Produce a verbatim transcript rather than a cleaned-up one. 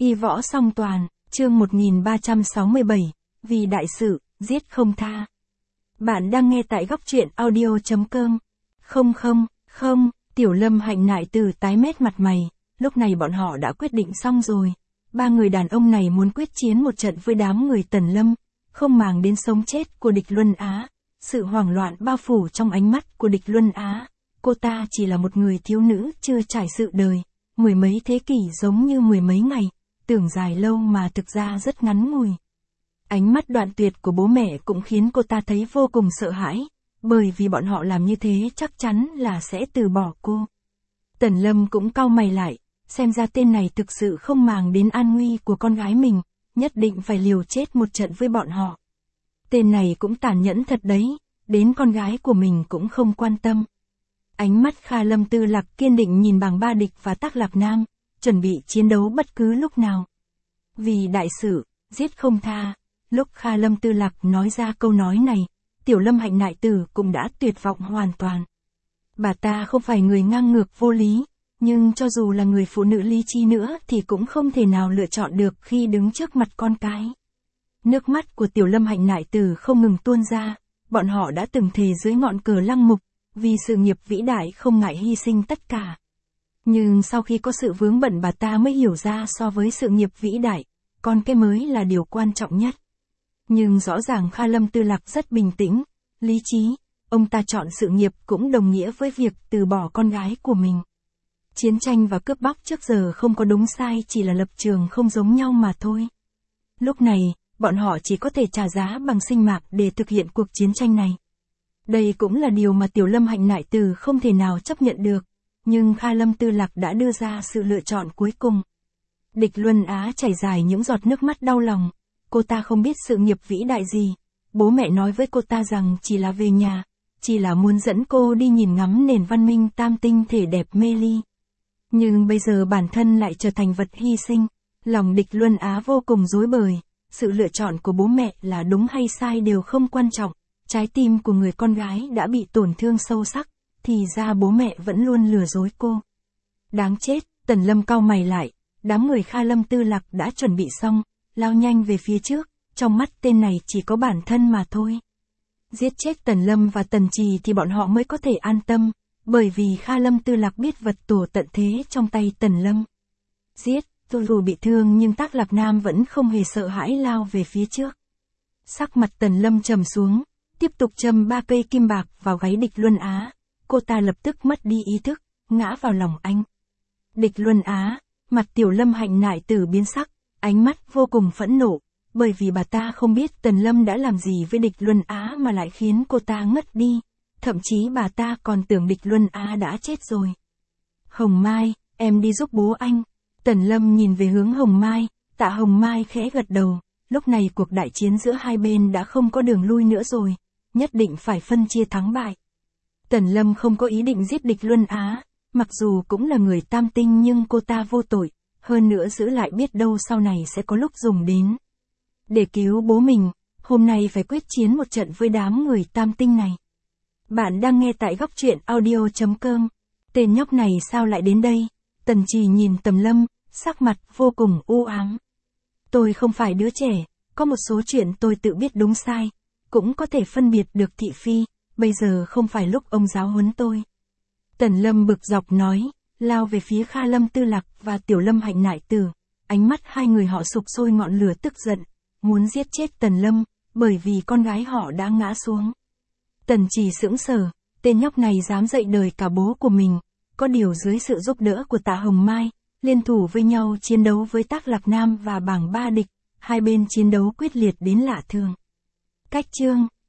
Y võ song toàn, chương một nghìn ba trăm sáu mươi bảy, vì đại sự, giết không tha. Bạn đang nghe tại góc truyện audio chấm com. Không không, không, Tiểu Lâm Hạnh nại từ tái mét mặt mày, lúc này bọn họ đã quyết định xong rồi. Ba người đàn ông này muốn quyết chiến một trận với đám người Tần Lâm, không màng đến sống chết của địch Luân Á. Sự hoảng loạn bao phủ trong ánh mắt của địch Luân Á. Cô ta chỉ là một người thiếu nữ chưa trải sự đời, mười mấy thế kỷ giống như mười mấy ngày, tưởng dài lâu mà thực ra rất ngắn ngủi. Ánh mắt đoạn tuyệt của bố mẹ cũng khiến cô ta thấy vô cùng sợ hãi, bởi vì bọn họ làm như thế chắc chắn là sẽ từ bỏ cô. Tần Lâm cũng cau mày lại, xem ra tên này thực sự không màng đến an nguy của con gái mình, nhất định phải liều chết một trận với bọn họ. Tên này cũng tàn nhẫn thật đấy, đến con gái của mình cũng không quan tâm. Ánh mắt Kha Lâm Tư Lạc kiên định nhìn bảng ba địch và Tác Lạc Nam, chuẩn bị chiến đấu bất cứ lúc nào. Vì đại sự, giết không tha. Lúc Kha Lâm Tư Lạc nói ra câu nói này, Tiểu Lâm Hạnh nại tử cũng đã tuyệt vọng hoàn toàn. Bà ta không phải người ngang ngược vô lý, nhưng cho dù là người phụ nữ lý trí nữa thì cũng không thể nào lựa chọn được khi đứng trước mặt con cái. Nước mắt của Tiểu Lâm Hạnh nại tử không ngừng tuôn ra, bọn họ đã từng thề dưới ngọn cờ Lăng Mục, vì sự nghiệp vĩ đại không ngại hy sinh tất cả. Nhưng sau khi có sự vướng bận bà ta mới hiểu ra so với sự nghiệp vĩ đại, con cái mới là điều quan trọng nhất. Nhưng rõ ràng Kha Lâm Tư Lạc rất bình tĩnh, lý trí, ông ta chọn sự nghiệp cũng đồng nghĩa với việc từ bỏ con gái của mình. Chiến tranh và cướp bóc trước giờ không có đúng sai, chỉ là lập trường không giống nhau mà thôi. Lúc này, bọn họ chỉ có thể trả giá bằng sinh mạng để thực hiện cuộc chiến tranh này. Đây cũng là điều mà Tiểu Lâm Hạnh nại tử không thể nào chấp nhận được, nhưng Kha Lâm Tư Lạc đã đưa ra sự lựa chọn cuối cùng. Địch Luân Á chảy dài những giọt nước mắt đau lòng, cô ta không biết sự nghiệp vĩ đại gì, bố mẹ nói với cô ta rằng chỉ là về nhà, chỉ là muốn dẫn cô đi nhìn ngắm nền văn minh tam tinh thể đẹp mê ly. Nhưng bây giờ bản thân lại trở thành vật hy sinh, lòng địch Luân Á vô cùng rối bời, sự lựa chọn của bố mẹ là đúng hay sai đều không quan trọng. Trái tim của người con gái đã bị tổn thương sâu sắc, thì ra bố mẹ vẫn luôn lừa dối cô. Đáng chết, Tần Lâm cau mày lại, đám người Kha Lâm Tư Lạc đã chuẩn bị xong, lao nhanh về phía trước, trong mắt tên này chỉ có bản thân mà thôi. Giết chết Tần Lâm và Tần Trì thì bọn họ mới có thể an tâm, bởi vì Kha Lâm Tư Lạc biết vật tổ tận thế trong tay Tần Lâm. Giết, dù bị thương nhưng Tác Lạc Nam vẫn không hề sợ hãi lao về phía trước. Sắc mặt Tần Lâm trầm xuống, tiếp tục châm ba cây kim bạc vào gáy địch Luân Á, cô ta lập tức mất đi ý thức, ngã vào lòng anh. Địch Luân Á, mặt Tiểu Lâm Hạnh nại tử biến sắc, ánh mắt vô cùng phẫn nộ, bởi vì bà ta không biết Tần Lâm đã làm gì với địch Luân Á mà lại khiến cô ta ngất đi, thậm chí bà ta còn tưởng địch Luân Á đã chết rồi. Hồng Mai, em đi giúp bố anh. Tần Lâm nhìn về hướng Hồng Mai, Tạ Hồng Mai khẽ gật đầu, lúc này cuộc đại chiến giữa hai bên đã không có đường lui nữa rồi, nhất định phải phân chia thắng bại. Tần Lâm không có ý định giết địch Luân Á, mặc dù cũng là người tam tinh nhưng cô ta vô tội, hơn nữa giữ lại biết đâu sau này sẽ có lúc dùng đến. Để cứu bố mình, hôm nay phải quyết chiến một trận với đám người tam tinh này. Bạn đang nghe tại góc truyện audio chấm com. Tên nhóc này sao lại đến đây? Tần Trì nhìn Tần Lâm, sắc mặt vô cùng u ám. Tôi không phải đứa trẻ, có một số chuyện tôi tự biết đúng sai, cũng có thể phân biệt được thị phi, bây giờ không phải lúc ông giáo huấn tôi. Tần Lâm bực dọc nói, lao về phía Kha Lâm Tư Lạc và Tiểu Lâm Hạnh nại tử, ánh mắt hai người họ sục sôi ngọn lửa tức giận, muốn giết chết Tần Lâm, bởi vì con gái họ đã ngã xuống. Tần Trì sững sờ, tên nhóc này dám dạy đời cả bố của mình, có điều dưới sự giúp đỡ của Tạ Hồng Mai, liên thủ với nhau chiến đấu với Tác Lạc Nam và bảng ba địch, hai bên chiến đấu quyết liệt đến lạ thường. Cách chương